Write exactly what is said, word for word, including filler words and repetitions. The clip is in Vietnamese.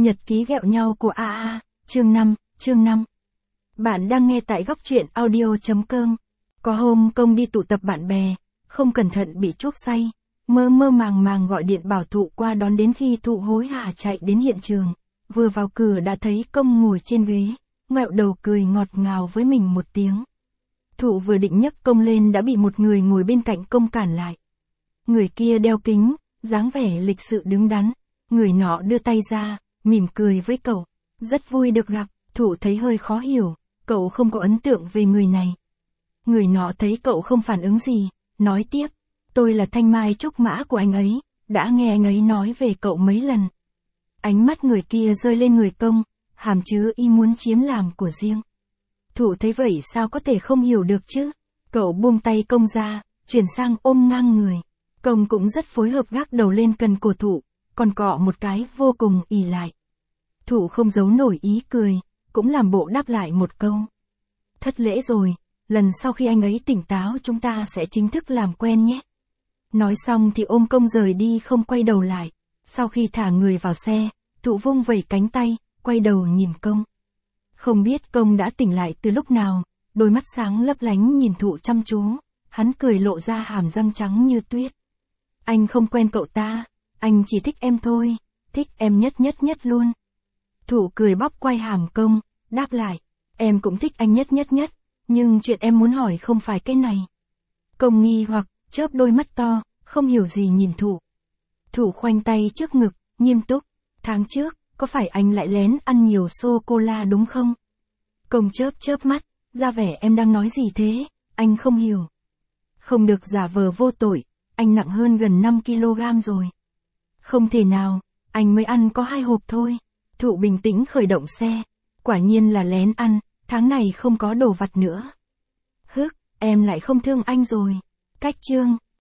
Nhật ký ghẹo nhau của a a, chương năm, chương năm. Bạn đang nghe tại góc truyện audio chấm com. Có hôm Công đi tụ tập bạn bè, không cẩn thận bị chuốc say, mơ mơ màng màng gọi điện bảo Thụ qua đón, đến khi Thụ hối hả chạy đến hiện trường, vừa vào cửa đã thấy Công ngồi trên ghế, ngoẹo đầu cười ngọt ngào với mình một tiếng. Thụ vừa định nhấc Công lên đã bị một người ngồi bên cạnh Công cản lại. Người kia đeo kính, dáng vẻ lịch sự đứng đắn, người nọ đưa tay ra, mỉm cười với cậu. Rất vui được gặp. Thụ thấy hơi khó hiểu, cậu không có ấn tượng về người này. Người nọ thấy cậu không phản ứng gì, nói tiếp, tôi là thanh mai trúc mã của anh ấy, đã nghe anh ấy nói về cậu mấy lần. Ánh mắt người kia rơi lên người Công, hàm chứa ý muốn chiếm làm của riêng. Thụ thấy vậy sao có thể không hiểu được chứ. Cậu buông tay Công ra, chuyển sang ôm ngang người. Công cũng rất phối hợp gác đầu lên cần cổ Thụ, còn cọ một cái vô cùng ỷ lại. Thụ không giấu nổi ý cười, cũng làm bộ đáp lại một câu. Thất lễ rồi, lần sau khi anh ấy tỉnh táo chúng ta sẽ chính thức làm quen nhé. Nói xong thì ôm Công rời đi không quay đầu lại. Sau khi thả người vào xe, Thụ vung vẩy cánh tay, quay đầu nhìn Công. Không biết Công đã tỉnh lại từ lúc nào, đôi mắt sáng lấp lánh nhìn Thụ chăm chú, hắn cười lộ ra hàm răng trắng như tuyết. Anh không quen cậu ta, anh chỉ thích em thôi, thích em nhất nhất nhất luôn. Thụ cười bóp quay hàm Công, đáp lại, em cũng thích anh nhất nhất nhất, nhưng chuyện em muốn hỏi không phải cái này. Công nghi hoặc, chớp đôi mắt to, không hiểu gì nhìn Thụ. Thụ khoanh tay trước ngực, nghiêm túc, tháng trước, có phải anh lại lén ăn nhiều sô-cô-la đúng không? Công chớp chớp mắt, ra vẻ em đang nói gì thế, anh không hiểu. Không được giả vờ vô tội, anh nặng hơn gần năm ki lô gam rồi. Không thể nào, anh mới ăn có hai hộp thôi. Thụ bình tĩnh khởi động xe, quả nhiên là lén ăn, tháng này không có đồ vặt nữa. Hức, em lại không thương anh rồi. Cách chương,